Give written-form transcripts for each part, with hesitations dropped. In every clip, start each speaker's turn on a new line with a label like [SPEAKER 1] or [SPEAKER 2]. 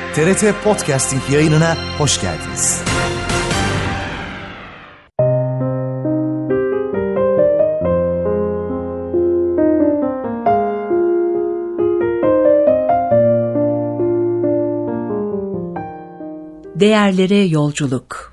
[SPEAKER 1] TRT Podcasting yayınına hoş geldiniz.
[SPEAKER 2] Değerlere yolculuk.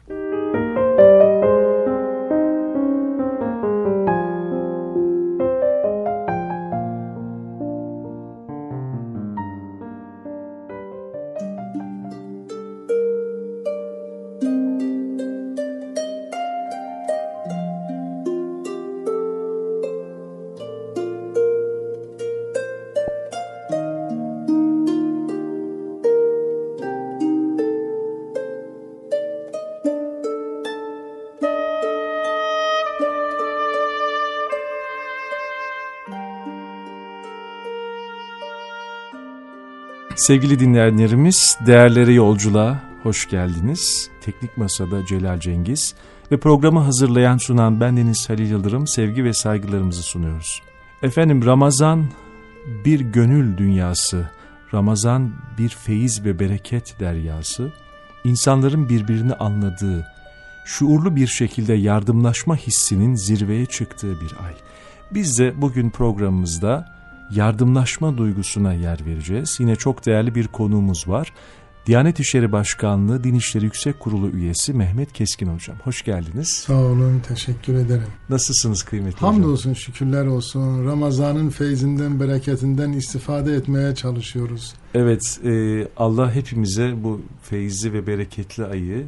[SPEAKER 3] Sevgili dinleyenlerimiz, Değerlere Yolculuğa hoş geldiniz. Teknik Masa'da Celal Cengiz ve programı hazırlayan sunan bendeniz Halil Yıldırım, sevgi ve saygılarımızı sunuyoruz. Efendim, Ramazan bir gönül dünyası, Ramazan bir feyiz ve bereket deryası, insanların birbirini anladığı, şuurlu bir şekilde yardımlaşma hissinin zirveye çıktığı bir ay. Biz de bugün programımızda yardımlaşma duygusuna yer vereceğiz. Yine çok değerli bir konuğumuz var. Diyanet İşleri Başkanlığı Din İşleri Yüksek Kurulu üyesi Mehmet Keskin Hocam. Hoş geldiniz.
[SPEAKER 4] Sağ olun, teşekkür ederim.
[SPEAKER 3] Nasılsınız kıymetli hocam?
[SPEAKER 4] Hamdolsun, şükürler olsun. Ramazan'ın feyzinden, bereketinden istifade etmeye çalışıyoruz.
[SPEAKER 3] Evet, Allah hepimize bu feyizli ve bereketli ayı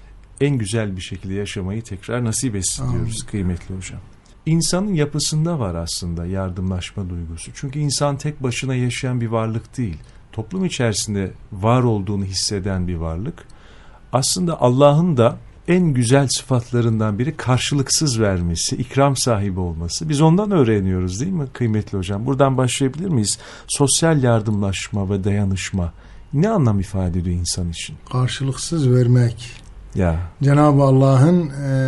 [SPEAKER 3] en güzel bir şekilde yaşamayı tekrar nasip etsin diyoruz kıymetli hocam. İnsanın yapısında var aslında yardımlaşma duygusu. Çünkü insan tek başına yaşayan bir varlık değil. Toplum içerisinde var olduğunu hisseden bir varlık. Aslında Allah'ın da en güzel sıfatlarından biri karşılıksız vermesi, ikram sahibi olması. Biz ondan öğreniyoruz değil mi kıymetli hocam? Buradan başlayabilir miyiz? Sosyal yardımlaşma ve dayanışma ne anlam ifade ediyor insan için?
[SPEAKER 4] Karşılıksız vermek.
[SPEAKER 3] Ya.
[SPEAKER 4] Cenab-ı Allah'ın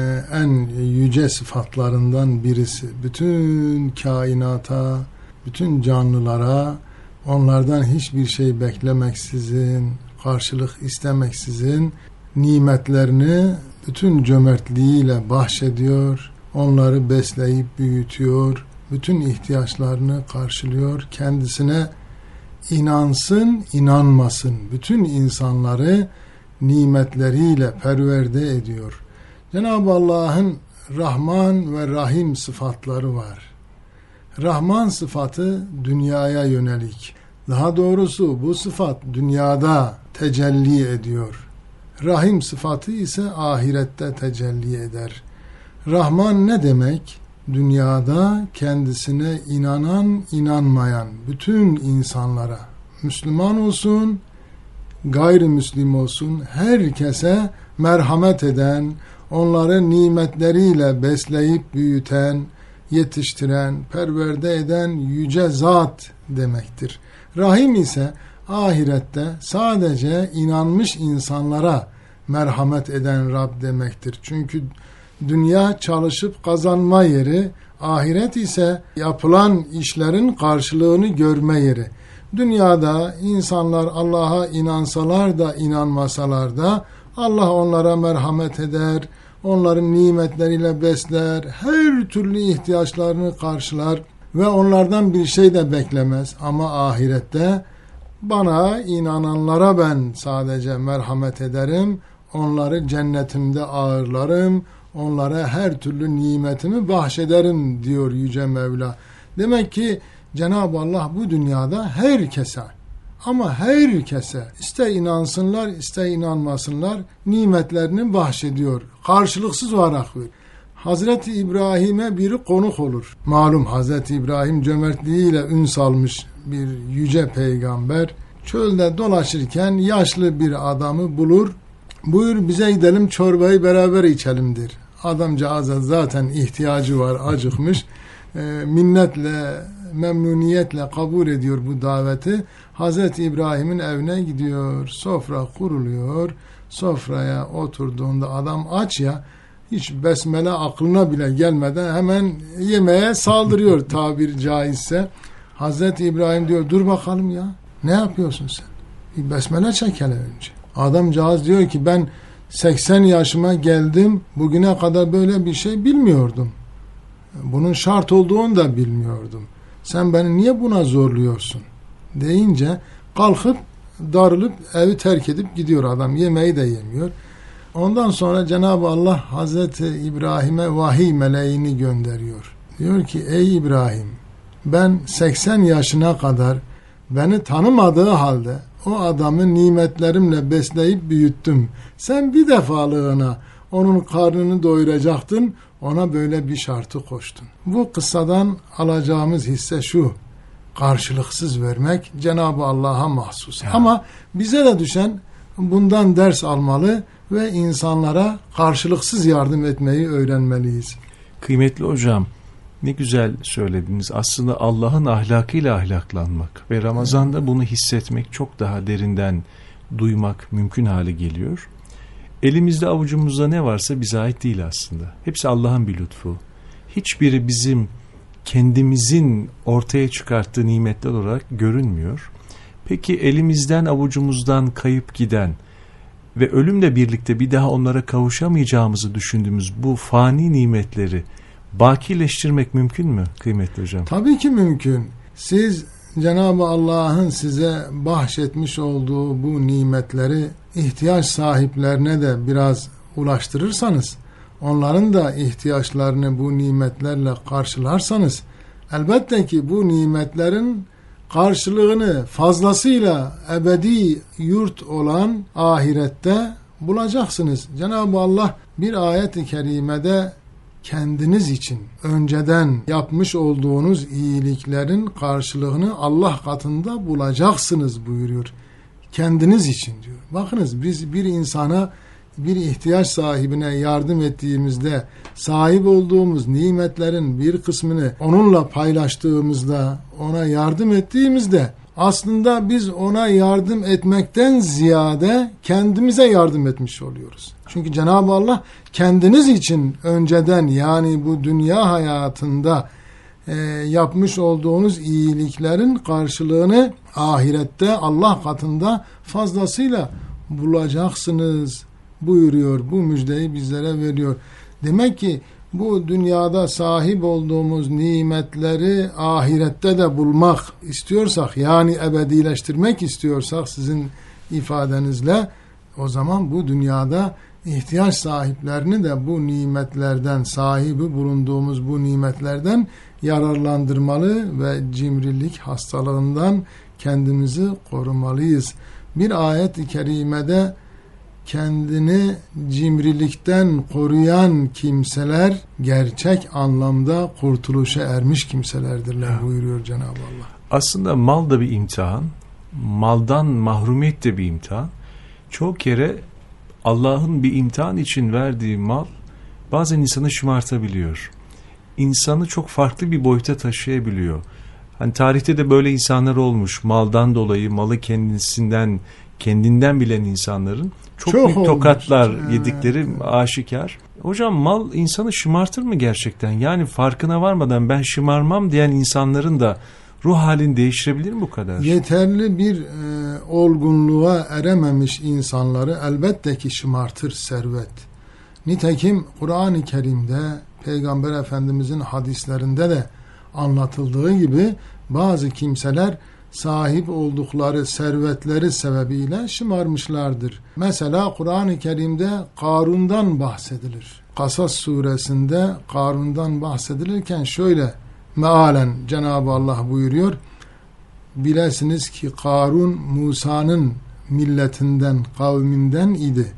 [SPEAKER 4] en yüce sıfatlarından birisi. Bütün kainata, bütün canlılara onlardan hiçbir şey beklemeksizin, karşılık istemeksizin nimetlerini bütün cömertliğiyle bahşediyor. Onları besleyip büyütüyor. Bütün ihtiyaçlarını karşılıyor. Kendisine inansın, inanmasın. Bütün insanları nimetleriyle perverde ediyor. Cenab-ı Allah'ın Rahman ve Rahim sıfatları var. Rahman sıfatı dünyaya yönelik. Daha doğrusu bu sıfat dünyada tecelli ediyor. Rahim sıfatı ise ahirette tecelli eder. Rahman ne demek? Dünyada kendisine inanan, inanmayan bütün insanlara, Müslüman olsun, gayrimüslim olsun, herkese merhamet eden, onları nimetleriyle besleyip büyüten, yetiştiren, perverde eden yüce zat demektir. Rahim ise ahirette sadece inanmış insanlara merhamet eden Rab demektir. Çünkü dünya çalışıp kazanma yeri, ahiret ise yapılan işlerin karşılığını görme yeri. Dünyada insanlar Allah'a inansalar da inanmasalar da Allah onlara merhamet eder, onların nimetleriyle besler, her türlü ihtiyaçlarını karşılar ve onlardan bir şey de beklemez. Ama ahirette bana inananlara ben sadece merhamet ederim, onları cennetimde ağırlarım, onlara her türlü nimetimi bahşederim diyor Yüce Mevla. Demek ki Cenab-ı Allah bu dünyada herkese, ama herkese, ister inansınlar ister inanmasınlar, nimetlerini bahşediyor. Karşılıksız olarak veriyor. Hazreti İbrahim'e biri konuk olur. Malum Hazreti İbrahim cömertliğiyle ün salmış bir yüce peygamber. Çölde dolaşırken yaşlı bir adamı bulur. Buyur bize gidelim çorbayı beraber içelimdir. Adamcağıza zaten ihtiyacı var, acıkmış. Minnetle, memnuniyetle kabul ediyor bu daveti. Hazreti İbrahim'in evine gidiyor. Sofra kuruluyor. Sofraya oturduğunda adam aç ya, hiç besmele aklına bile gelmeden hemen yemeğe saldırıyor tabiri caizse. Hazreti İbrahim diyor dur bakalım ya, ne yapıyorsun sen? Bir besmele çek hele önce. Adamcağız diyor ki ben 80 yaşıma geldim, bugüne kadar böyle bir şey bilmiyordum. Bunun şart olduğunu da bilmiyordum. Sen beni niye buna zorluyorsun? Deyince kalkıp darılıp evi terk edip gidiyor adam. Yemeği de yemiyor. Ondan sonra Cenab-ı Allah Hazreti İbrahim'e vahiy meleğini gönderiyor. Diyor ki ey İbrahim, ben 80 yaşına kadar beni tanımadığı halde o adamı nimetlerimle besleyip büyüttüm. Sen bir defalığına onun karnını doyuracaktın, ona böyle bir şartı koştun. Bu kıssadan alacağımız hisse şu: karşılıksız vermek Cenab-ı Allah'a mahsus. Ya. Ama bize de düşen bundan ders almalı ve insanlara karşılıksız yardım etmeyi öğrenmeliyiz.
[SPEAKER 3] Kıymetli hocam, ne güzel söylediniz. Aslında Allah'ın ahlakıyla ahlaklanmak ve Ramazan'da bunu hissetmek, çok daha derinden duymak mümkün hale geliyor. Elimizde avucumuzda ne varsa bize ait değil aslında. Hepsi Allah'ın bir lütfu. Hiçbiri bizim kendimizin ortaya çıkarttığı nimetler olarak görünmüyor. Peki elimizden avucumuzdan kayıp giden ve ölümle birlikte bir daha onlara kavuşamayacağımızı düşündüğümüz bu fani nimetleri bakileştirmek mümkün mü kıymetli hocam?
[SPEAKER 4] Tabii ki mümkün. Siz Cenab-ı Allah'ın size bahşetmiş olduğu bu nimetleri ihtiyaç sahiplerine de biraz ulaştırırsanız, onların da ihtiyaçlarını bu nimetlerle karşılarsanız, elbette ki bu nimetlerin karşılığını fazlasıyla ebedi yurt olan ahirette bulacaksınız. Cenab-ı Allah bir ayet-i kerimede kendiniz için önceden yapmış olduğunuz iyiliklerin karşılığını Allah katında bulacaksınız buyuruyor. Kendiniz için diyor. Bakınız, biz bir insana, bir ihtiyaç sahibine yardım ettiğimizde, sahip olduğumuz nimetlerin bir kısmını onunla paylaştığımızda, ona yardım ettiğimizde, aslında biz ona yardım etmekten ziyade kendimize yardım etmiş oluyoruz. Çünkü Cenab-ı Allah kendiniz için önceden, yani bu dünya hayatında yapmış olduğunuz iyiliklerin karşılığını ahirette Allah katında fazlasıyla bulacaksınız buyuruyor. Bu müjdeyi bizlere veriyor. Demek ki bu dünyada sahip olduğumuz nimetleri ahirette de bulmak istiyorsak, yani ebedileştirmek istiyorsak sizin ifadenizle, o zaman bu dünyada ihtiyaç sahiplerini de bu nimetlerden, sahibi bulunduğumuz bu nimetlerden yararlandırmalı ve cimrilik hastalığından kendimizi korumalıyız. Bir ayet-i kerimede kendini cimrilikten koruyan kimseler gerçek anlamda kurtuluşa ermiş kimselerdirler buyuruyor Cenab-ı Allah.
[SPEAKER 3] Aslında mal da bir imtihan, maldan mahrumiyet de bir imtihan. Çoğu kere Allah'ın bir imtihan için verdiği mal bazen insanı şımartabiliyor. İnsanı çok farklı bir boyuta taşıyabiliyor. Hani tarihte de böyle insanlar olmuş. Maldan dolayı malı kendinden bilen insanların çok büyük tokatlar yedikleri aşikar. Hocam, mal insanı şımartır mı gerçekten? Yani farkına varmadan ben şımarmam diyen insanların da ruh halini değiştirebilir mi bu kadar?
[SPEAKER 4] Yeterli bir olgunluğa erememiş insanları elbette ki şımartır servet. Nitekim Kur'an-ı Kerim'de, Peygamber Efendimizin hadislerinde de anlatıldığı gibi bazı kimseler sahip oldukları servetleri sebebiyle şımarmışlardır. Mesela Kur'an-ı Kerim'de Karun'dan bahsedilir. Kasas suresinde Karun'dan bahsedilirken şöyle mealen Cenab-ı Allah buyuruyor: bilesiniz ki Karun Musa'nın milletinden, kavminden idi.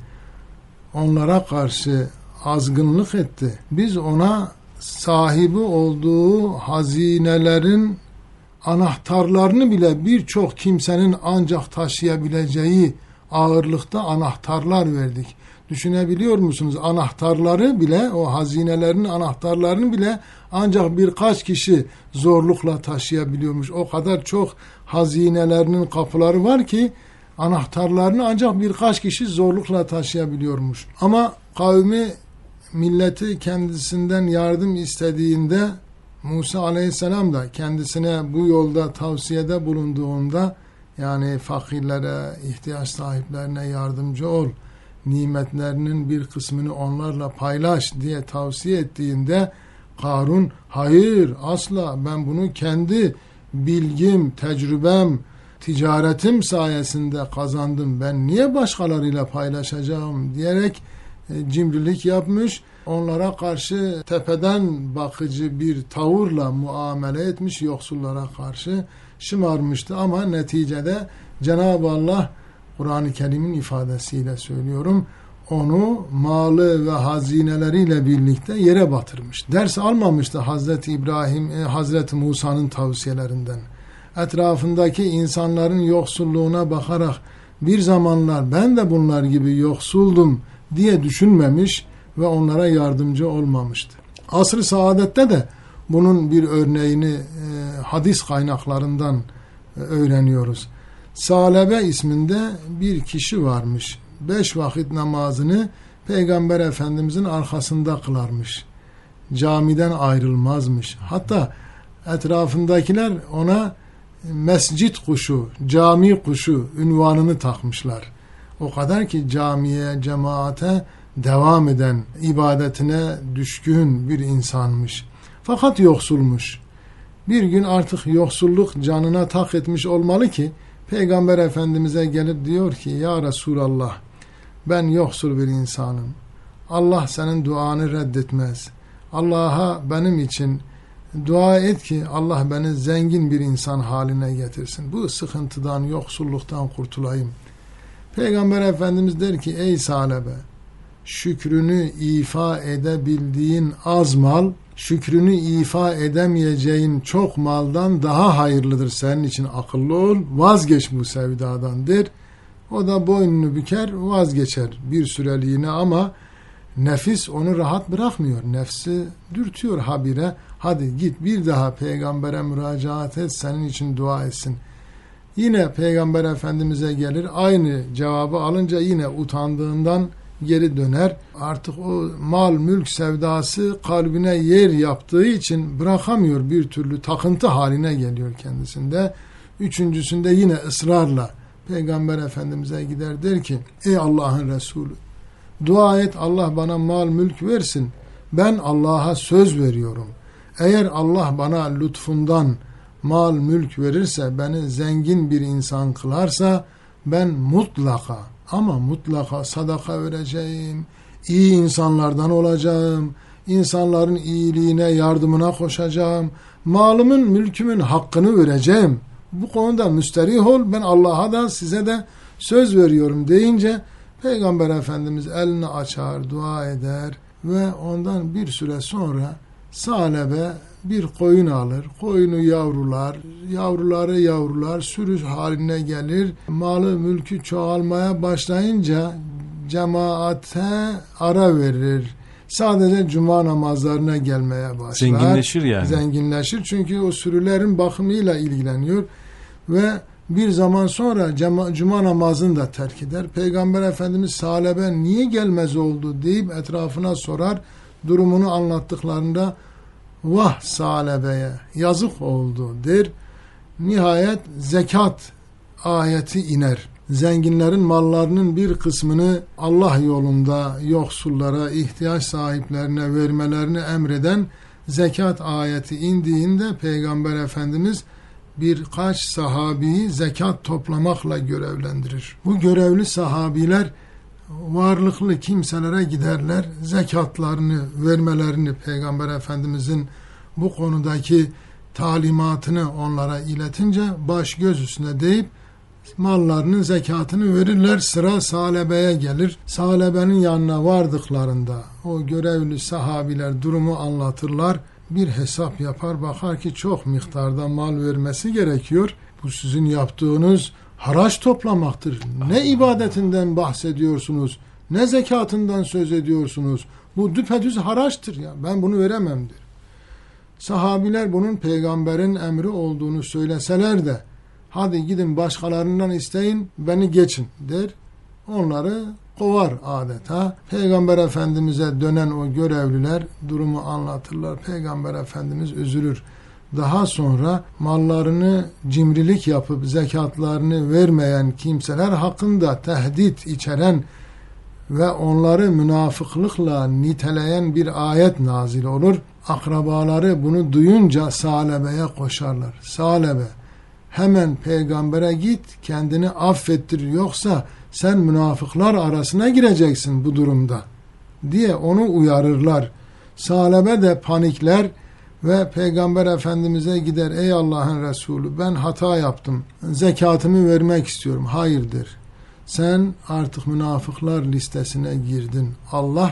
[SPEAKER 4] Onlara karşı azgınlık etti. Biz ona sahibi olduğu hazinelerin anahtarlarını bile birçok kimsenin ancak taşıyabileceği ağırlıkta anahtarlar verdik. Düşünebiliyor musunuz? Anahtarları bile, o hazinelerin anahtarlarını bile ancak birkaç kişi zorlukla taşıyabiliyormuş. O kadar çok hazinelerinin kapıları var ki anahtarlarını ancak birkaç kişi zorlukla taşıyabiliyormuş. Ama kavmi, milleti kendisinden yardım istediğinde Musa aleyhisselam da kendisine bu yolda tavsiyede bulunduğunda Yani fakirlere, ihtiyaç sahiplerine yardımcı ol, nimetlerinin bir kısmını onlarla paylaş diye tavsiye ettiğinde Karun hayır asla, ben bunu kendi bilgim, tecrübem, ticaretim sayesinde kazandım, ben niye başkalarıyla paylaşacağım diyerek cimrilik yapmış. Onlara karşı tepeden bakıcı bir tavırla muamele etmiş, yoksullara karşı şımarmıştı. Ama neticede Cenab-ı Allah, Kur'an-ı Kerim'in ifadesiyle söylüyorum, onu malı ve hazineleriyle birlikte yere batırmış. Ders almamıştı Hazreti İbrahim, Hazreti Musa'nın tavsiyelerinden. Etrafındaki insanların yoksulluğuna bakarak bir zamanlar ben de bunlar gibi yoksuldum diye düşünmemiş ve onlara yardımcı olmamıştı. Asr-ı Saadet'te de bunun bir örneğini hadis kaynaklarından öğreniyoruz. Salebe isminde bir kişi varmış. 5 vakit namazını Peygamber Efendimizin arkasında kılarmış. Camiden ayrılmazmış. Hatta etrafındakiler ona mescit kuşu, cami kuşu unvanını takmışlar. O kadar ki camiye, cemaate devam eden, ibadetine düşkün bir insanmış. Fakat yoksulmuş. Bir gün artık yoksulluk canına tak etmiş olmalı ki Peygamber Efendimiz'e gelip diyor ki ya Resulallah, ben yoksul bir insanım. Allah senin duanı reddetmez. Allah'a benim için dua et ki Allah beni zengin bir insan haline getirsin. Bu sıkıntıdan, yoksulluktan kurtulayım. Peygamber Efendimiz der ki ey Salebe, şükrünü ifa edebildiğin az mal, şükrünü ifa edemeyeceğin çok maldan daha hayırlıdır senin için, akıllı ol, vazgeç bu sevdadan der. O da boynunu büker, vazgeçer bir süreliğine ama nefis onu rahat bırakmıyor. Nefsi dürtüyor habire, hadi git bir daha peygambere müracaat et, senin için dua etsin. Yine Peygamber Efendimiz'e gelir, aynı cevabı alınca yine utandığından geri döner. Artık o mal mülk sevdası kalbine yer yaptığı için bırakamıyor, bir türlü takıntı haline geliyor kendisinde. Üçüncüsünde yine ısrarla Peygamber Efendimiz'e gider, der ki ey Allah'ın Resulü, dua et Allah bana mal mülk versin. Ben Allah'a söz veriyorum. Eğer Allah bana lütfundan mal mülk verirse, beni zengin bir insan kılarsa ben mutlaka ama mutlaka sadaka vereceğim, iyi insanlardan olacağım, insanların iyiliğine, yardımına koşacağım, malımın, mülkümün hakkını vereceğim. Bu konuda müsterih ol, ben Allah'a da size de söz veriyorum deyince Peygamber Efendimiz elini açar, dua eder ve ondan bir süre sonra Salebe bir koyun alır, koyunu yavrular, yavrular sürü haline gelir. Malı mülkü çoğalmaya başlayınca cemaate ara verir. Sadece cuma namazlarına gelmeye başlar.
[SPEAKER 3] Zenginleşir yani.
[SPEAKER 4] Zenginleşir çünkü o sürülerin bakımıyla ilgileniyor ve bir zaman sonra cuma namazını da terk eder. Peygamber Efendimiz Salebe niye gelmez oldu deyip etrafına sorar. Durumunu anlattıklarında vah Salebe'ye yazık oldu der. Nihayet zekat ayeti iner. Zenginlerin mallarının bir kısmını Allah yolunda yoksullara, ihtiyaç sahiplerine vermelerini emreden zekat ayeti indiğinde Peygamber Efendimiz birkaç sahabiyi zekat toplamakla görevlendirir. Bu görevli sahabiler varlıklı kimselere giderler, zekatlarını vermelerini, Peygamber Efendimizin bu konudaki talimatını onlara iletince baş göz üstüne deyip mallarının zekatını verirler. Sıra Salebe'ye gelir. Salebe'nin yanına vardıklarında o görevli sahabiler durumu anlatırlar. Bir hesap yapar, bakar ki çok miktarda mal vermesi gerekiyor. Bu sizin yaptığınız haraç toplamaktır. Ne ibadetinden bahsediyorsunuz, ne zekatından söz ediyorsunuz. Bu düpedüz haraçtır ya. Ben bunu veremem der. Sahabiler bunun peygamberin emri olduğunu söyleseler de hadi gidin başkalarından isteyin, beni geçin der. Onları kovar adeta. Peygamber Efendimiz'e dönen o görevliler durumu anlatırlar. Peygamber Efendimiz üzülür. daha sonra mallarını cimrilik yapıp zekatlarını vermeyen kimseler hakkında tehdit içeren ve onları münafıklıkla niteleyen bir ayet nazil olur. Akrabaları bunu duyunca Sa'lebeye koşarlar. Sa'lebe, hemen peygambere git, kendini affettir, yoksa sen münafıklar arasına gireceksin bu durumda diye onu uyarırlar. Sa'lebe de panikler ve Peygamber Efendimiz'e gider. Ey Allah'ın Resulü, ben hata yaptım, zekatımı vermek istiyorum. Hayırdır, sen artık münafıklar listesine girdin. Allah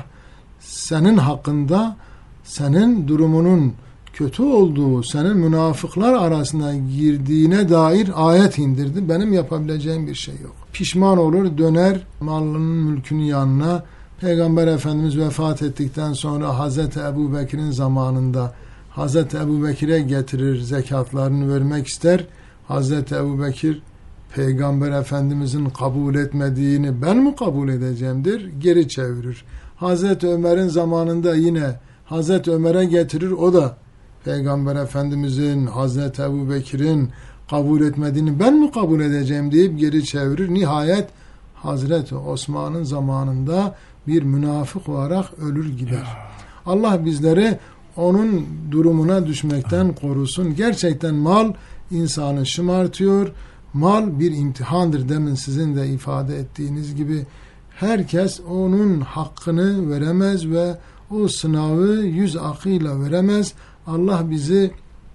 [SPEAKER 4] senin hakkında, senin durumunun kötü olduğu, senin münafıklar arasına girdiğine dair ayet indirdi. Benim yapabileceğim bir şey yok. Pişman olur, döner malının mülkünün yanına. Peygamber Efendimiz vefat ettikten sonra Hazreti Ebu Bekir'in zamanında Hazreti Ebu Bekir'e getirir, zekatlarını vermek ister. Hazreti Ebu Bekir, Peygamber Efendimizin kabul etmediğini ben mi kabul edeceğim der, geri çevirir. Hazreti Ömer'in zamanında yine Hazreti Ömer'e getirir, o da Peygamber Efendimizin, Hazreti Ebu Bekir'in kabul etmediğini ben mi kabul edeceğim deyip geri çevirir. Nihayet Hazreti Osman'ın zamanında bir münafık olarak ölür gider. Allah bizleri onun durumuna düşmekten korusun. Gerçekten mal insanı şımartıyor. Mal bir imtihandır, demin sizin de ifade ettiğiniz gibi. Herkes onun hakkını veremez ve o sınavı yüz akıyla veremez. Allah bizi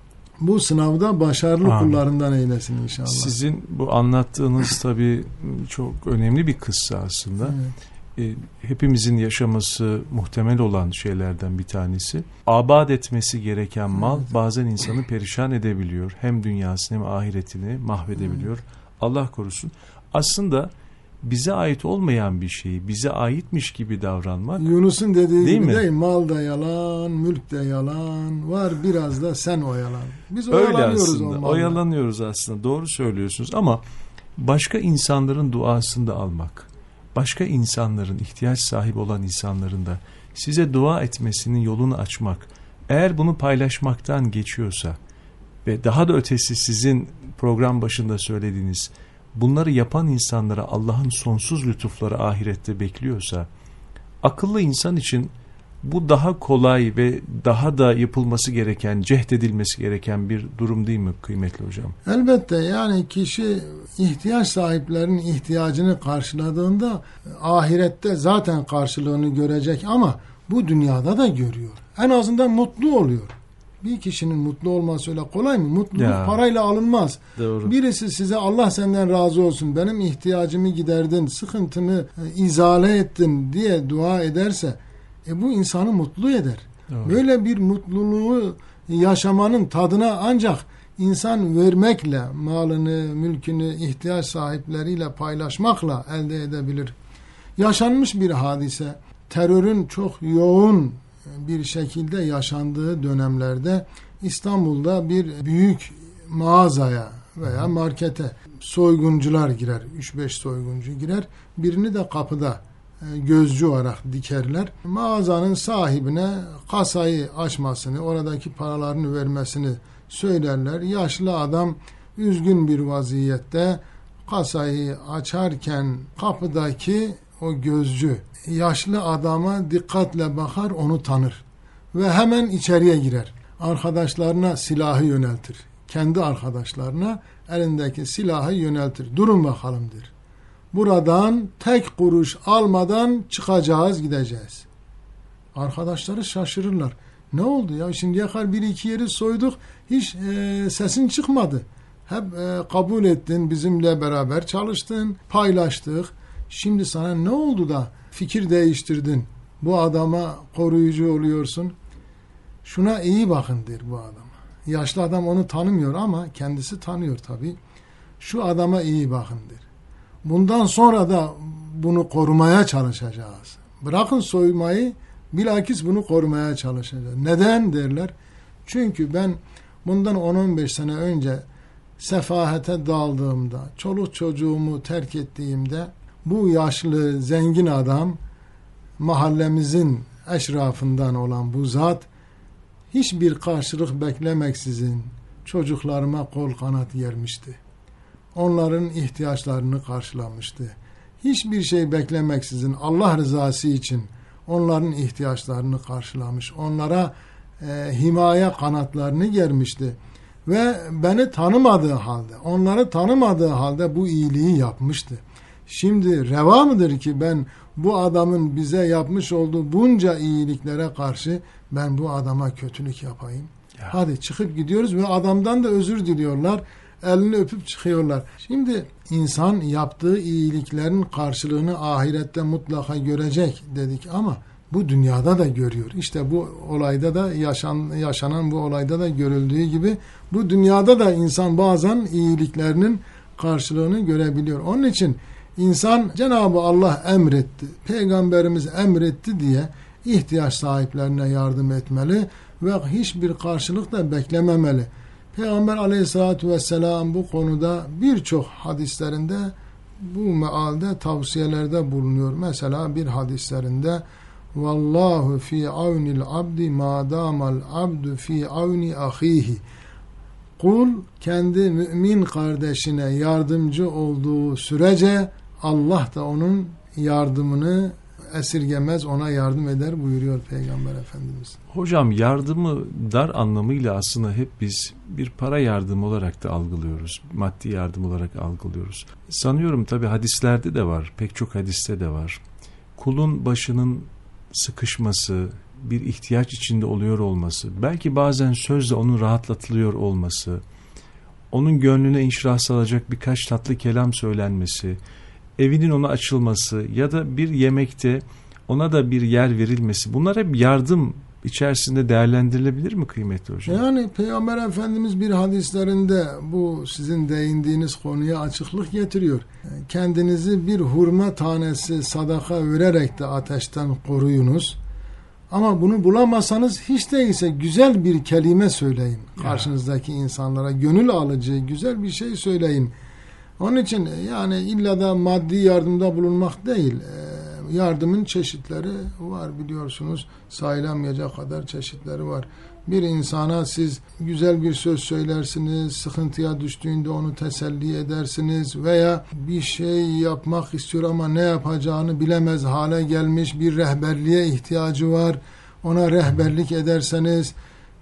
[SPEAKER 4] bu sınavda başarılı kullarından eylesin inşallah.
[SPEAKER 3] Sizin bu anlattığınız tabii çok önemli bir kıssa aslında. Evet. Hepimizin yaşaması muhtemel olan şeylerden bir tanesi. Abad etmesi gereken mal bazen insanı perişan edebiliyor. Hem dünyasını hem ahiretini mahvedebiliyor. Allah korusun. Aslında bize ait olmayan bir şeyi bize aitmiş gibi davranmak.
[SPEAKER 4] Yunus'un dediği
[SPEAKER 3] değil
[SPEAKER 4] gibi
[SPEAKER 3] mi?
[SPEAKER 4] Değil, mal da yalan, mülk de yalan, var biraz da sen oyalan. Biz
[SPEAKER 3] öyle aslında. Oyalanıyoruz aslında. Doğru söylüyorsunuz ama başka insanların duasını da almak, başka insanların, ihtiyaç sahibi olan insanların da size dua etmesinin yolunu açmak, eğer bunu paylaşmaktan geçiyorsa ve daha da ötesi sizin program başında söylediğiniz bunları yapan insanlara Allah'ın sonsuz lütufları ahirette bekliyorsa, akıllı insan için bu daha kolay ve daha da yapılması gereken, cehdedilmesi gereken bir durum değil mi kıymetli hocam?
[SPEAKER 4] Elbette, yani kişi ihtiyaç sahiplerinin ihtiyacını karşıladığında ahirette zaten karşılığını görecek ama bu dünyada da görüyor. En azından mutlu oluyor. Bir kişinin mutlu olması öyle kolay mı? Mutluluk parayla alınmaz.
[SPEAKER 3] Doğru.
[SPEAKER 4] Birisi size Allah senden razı olsun, benim ihtiyacımı giderdin, sıkıntımı izale ettin diye dua ederse bu insanı mutlu eder.
[SPEAKER 3] Doğru.
[SPEAKER 4] Böyle bir mutluluğu yaşamanın tadına ancak insan vermekle, malını, mülkünü ihtiyaç sahipleriyle paylaşmakla elde edebilir. Yaşanmış bir hadise, terörün çok yoğun bir şekilde yaşandığı dönemlerde İstanbul'da bir büyük mağazaya veya markete soyguncular girer. 3-5 soyguncu girer. Birini de kapıda gözcü olarak dikerler. Mağazanın sahibine kasayı açmasını, oradaki paralarını vermesini söylerler. Yaşlı adam üzgün bir vaziyette kasayı açarken kapıdaki o gözcü yaşlı adama dikkatle bakar, onu tanır ve hemen içeriye girer. Arkadaşlarına silahı yöneltir. Kendi arkadaşlarına elindeki silahı yöneltir. Durun bakalım der. Buradan tek kuruş almadan çıkacağız, gideceğiz. Arkadaşları şaşırırlar. Ne oldu ya? Şimdiye kadar bir iki yeri soyduk. Hiç sesin çıkmadı. Hep kabul ettin, bizimle beraber çalıştın, paylaştık. Şimdi sana ne oldu da fikir değiştirdin? Bu adama koruyucu oluyorsun. Şuna iyi bakın der bu adama. Yaşlı adam onu tanımıyor ama kendisi tanıyor tabii. Şu adama iyi bakın der. Bundan sonra da bunu korumaya çalışacağız. Bırakın soymayı, bilakis bunu korumaya çalışacağız. Neden derler? Çünkü ben bundan 10-15 sene önce sefahete daldığımda, çoluk çocuğumu terk ettiğimde bu yaşlı zengin adam, mahallemizin eşrafından olan bu zat, hiçbir karşılık beklemeksizin çocuklarıma kol kanat germişti. Onların ihtiyaçlarını karşılamıştı. Hiçbir şey beklemeksizin Allah rızası için onların ihtiyaçlarını karşılamış. Onlara himaye kanatlarını germişti. Ve beni tanımadığı halde, onları tanımadığı halde bu iyiliği yapmıştı. Şimdi reva mıdır ki ben bu adamın bize yapmış olduğu bunca iyiliklere karşı ben bu adama kötülük yapayım? Ya. Hadi çıkıp gidiyoruz ve adamdan da özür diliyorlar. Elini öpüp çıkıyorlar. Şimdi insan yaptığı iyiliklerin karşılığını ahirette mutlaka görecek dedik ama bu dünyada da görüyor. İşte bu olayda da yaşanan bu olayda da görüldüğü gibi bu dünyada da insan bazen iyiliklerinin karşılığını görebiliyor. Onun için insan Cenab-ı Allah emretti, Peygamberimiz emretti diye ihtiyaç sahiplerine yardım etmeli ve hiçbir karşılık da beklememeli. Peygamber Aleyhisselatü Vesselam bu konuda birçok hadislerinde bu mealde tavsiyelerde bulunuyor. Mesela bir hadislerinde Vallahu fi avnil abdi ma damal abdu fi avni ahihi. Kul kendi mümin kardeşine yardımcı olduğu sürece Allah da onun yardımını esirgemez, ona yardım eder buyuruyor Peygamber Efendimiz.
[SPEAKER 3] Hocam yardımı dar anlamıyla aslında hep biz bir para yardımı olarak da algılıyoruz. Maddi yardım olarak algılıyoruz. Sanıyorum tabii hadislerde de var, pek çok hadiste de var. Kulun başının sıkışması, bir ihtiyaç içinde oluyor olması, belki bazen sözle onun rahatlatılıyor olması, onun gönlüne inşirah salacak birkaç tatlı kelam söylenmesi, evinin ona açılması ya da bir yemekte ona da bir yer verilmesi, bunlar hep yardım içerisinde değerlendirilebilir mi kıymetli hocam?
[SPEAKER 4] Yani Peygamber Efendimiz bir hadislerinde bu sizin değindiğiniz konuya açıklık getiriyor. Kendinizi bir hurma tanesi sadaka vererek de ateşten koruyunuz. Ama bunu bulamazsanız hiç değilse güzel bir kelime söyleyin. Karşınızdaki insanlara gönül alıcı güzel bir şey söyleyin. Onun için yani illa da maddi yardımda bulunmak değil. Yardımın çeşitleri var biliyorsunuz. Sayılamayacak kadar çeşitleri var. Bir insana siz güzel bir söz söylersiniz, sıkıntıya düştüğünde onu teselli edersiniz veya bir şey yapmak istiyor ama ne yapacağını bilemez hale gelmiş, bir rehberliğe ihtiyacı var. Ona rehberlik ederseniz,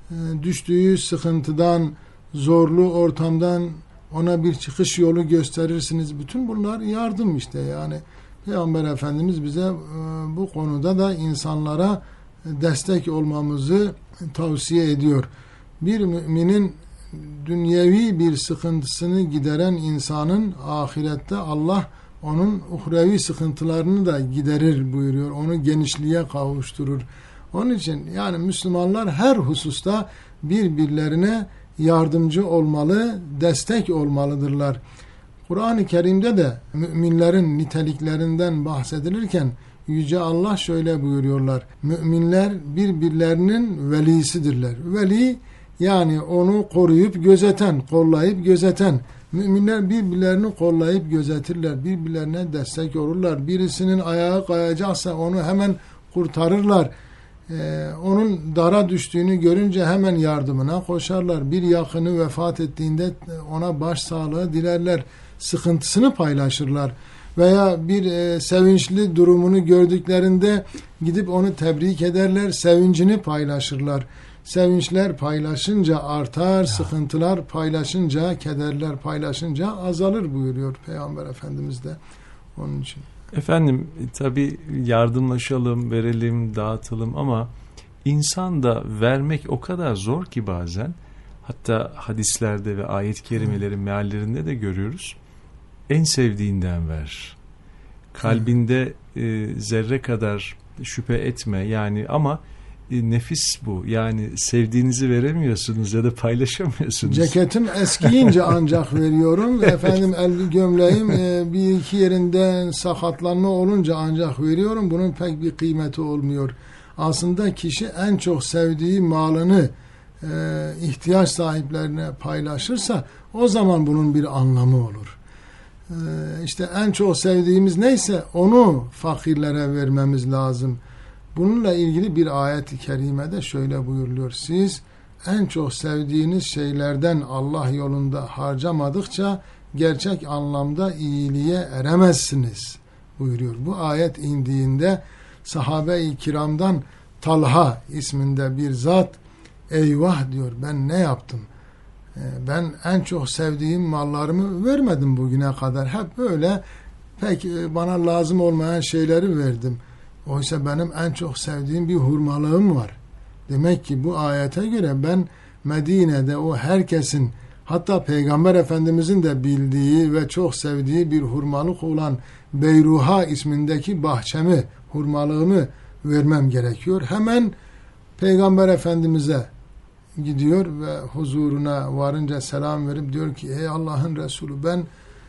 [SPEAKER 4] düştüğü sıkıntıdan, zorlu ortamdan ona bir çıkış yolu gösterirsiniz. Bütün bunlar yardım işte yani. Peygamber Efendimiz bize bu konuda da insanlara destek olmamızı tavsiye ediyor. Bir müminin dünyevi bir sıkıntısını gideren insanın ahirette Allah onun uhrevi sıkıntılarını da giderir buyuruyor. Onu genişliğe kavuşturur. Onun için yani Müslümanlar her hususta birbirlerine yardımcı olmalı, destek olmalıdırlar. Kur'an-ı Kerim'de de müminlerin niteliklerinden bahsedilirken Yüce Allah şöyle buyuruyorlar. Müminler birbirlerinin velisidirler. Veli yani onu koruyup gözeten, kollayıp gözeten. Müminler birbirlerini kollayıp gözetirler. Birbirlerine destek olurlar. Birisinin ayağı kayacaksa onu hemen kurtarırlar. Onun dara düştüğünü görünce hemen yardımına koşarlar. Bir yakını vefat ettiğinde ona başsağlığı dilerler. Sıkıntısını paylaşırlar. Veya bir sevinçli durumunu gördüklerinde gidip onu tebrik ederler. Sevincini paylaşırlar. Sevinçler paylaşınca artar, sıkıntılar paylaşınca, kederler paylaşınca azalır buyuruyor Peygamber Efendimiz de onun için.
[SPEAKER 3] Efendim tabii yardımlaşalım, verelim, dağıtalım ama insan da vermek o kadar zor ki bazen, hatta hadislerde ve ayet-i kerimelerin meallerinde de görüyoruz. En sevdiğinden ver. Kalbinde zerre kadar şüphe etme yani ama nefis bu. Yani sevdiğinizi veremiyorsunuz ya da paylaşamıyorsunuz.
[SPEAKER 4] Ceketim eskiyince ancak veriyorum. Efendim gömleğim bir iki yerinden sakatlanma olunca ancak veriyorum. Bunun pek bir kıymeti olmuyor. Aslında kişi en çok sevdiği malını ihtiyaç sahiplerine paylaşırsa o zaman bunun bir anlamı olur. İşte en çok sevdiğimiz neyse onu fakirlere vermemiz lazım. Bununla ilgili bir ayet-i kerimede şöyle buyuruluyor. Siz en çok sevdiğiniz şeylerden Allah yolunda harcamadıkça gerçek anlamda iyiliğe eremezsiniz buyuruyor. Bu ayet indiğinde sahabe-i kiramdan Talha isminde bir zat eyvah diyor, ben ne yaptım? Ben en çok sevdiğim mallarımı vermedim bugüne kadar. Hep böyle pek bana lazım olmayan şeyleri verdim. Oysa benim en çok sevdiğim bir hurmalığım var. Demek ki bu ayete göre ben Medine'de o herkesin, hatta Peygamber Efendimizin de bildiği ve çok sevdiği bir hurmalık olan Beyruha ismindeki bahçemi, hurmalığımı vermem gerekiyor. Hemen Peygamber Efendimiz'e gidiyor ve huzuruna varınca selam verip diyor ki ey Allah'ın Resulü, ben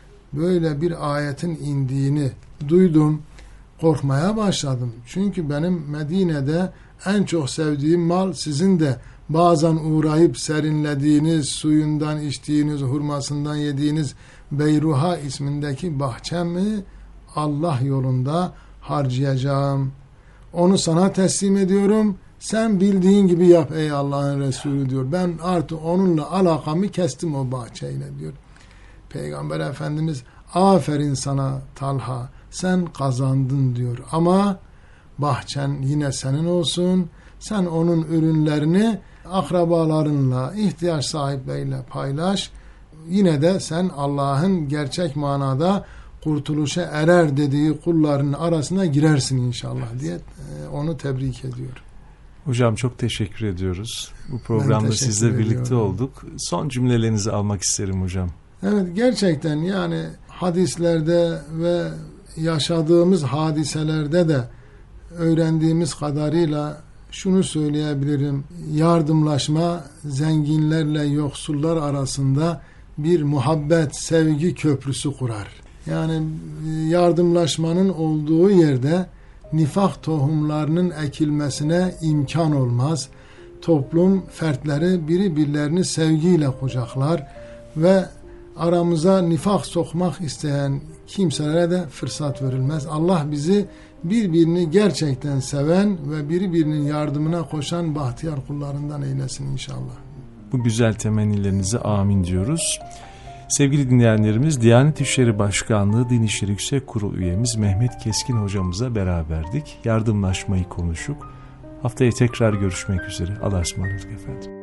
[SPEAKER 4] böyle bir ayetin indiğini duydum, korkmaya başladım. Çünkü benim Medine'de en çok sevdiğim mal sizin de bazen uğrayıp serinlediğiniz, suyundan içtiğiniz, hurmasından yediğiniz Beyruha ismindeki bahçemi Allah yolunda harcayacağım. Onu sana teslim ediyorum. Sen bildiğin gibi yap ey Allah'ın Resulü diyor. Ben artık onunla alakamı kestim o bahçeyle diyor. Peygamber Efendimiz aferin sana Talha, sen kazandın diyor. Ama bahçen yine senin olsun. Sen onun ürünlerini akrabalarınla, ihtiyaç sahipleriyle paylaş. Yine de sen Allah'ın gerçek manada kurtuluşa erer dediği kulların arasına girersin inşallah diye onu tebrik ediyor.
[SPEAKER 3] Hocam çok teşekkür ediyoruz. Bu programda sizle birlikte olduk. Son cümlelerinizi almak isterim hocam.
[SPEAKER 4] Evet, gerçekten yani hadislerde ve yaşadığımız hadiselerde de öğrendiğimiz kadarıyla şunu söyleyebilirim. Yardımlaşma zenginlerle yoksullar arasında bir muhabbet, sevgi köprüsü kurar. Yani yardımlaşmanın olduğu yerde nifak tohumlarının ekilmesine imkan olmaz. Toplum fertleri birbirlerini sevgiyle kucaklar ve aramıza nifak sokmak isteyen kimselere de fırsat verilmez. Allah bizi birbirini gerçekten seven ve birbirinin yardımına koşan bahtiyar kullarından eylesin inşallah.
[SPEAKER 3] Bu güzel temennilerinize amin diyoruz. Sevgili dinleyenlerimiz, Diyanet İşleri Başkanlığı Din İşleri Yüksek Kurulu üyemiz Mehmet Keskin hocamıza beraberdik. Yardımlaşmayı konuştuk. Haftaya tekrar görüşmek üzere. Allah'a ısmarladık efendim.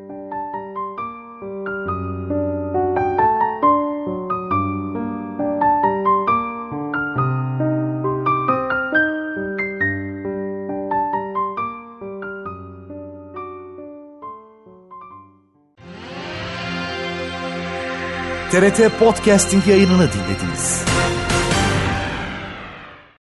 [SPEAKER 1] TRT Podcasting yayınını dinlediniz.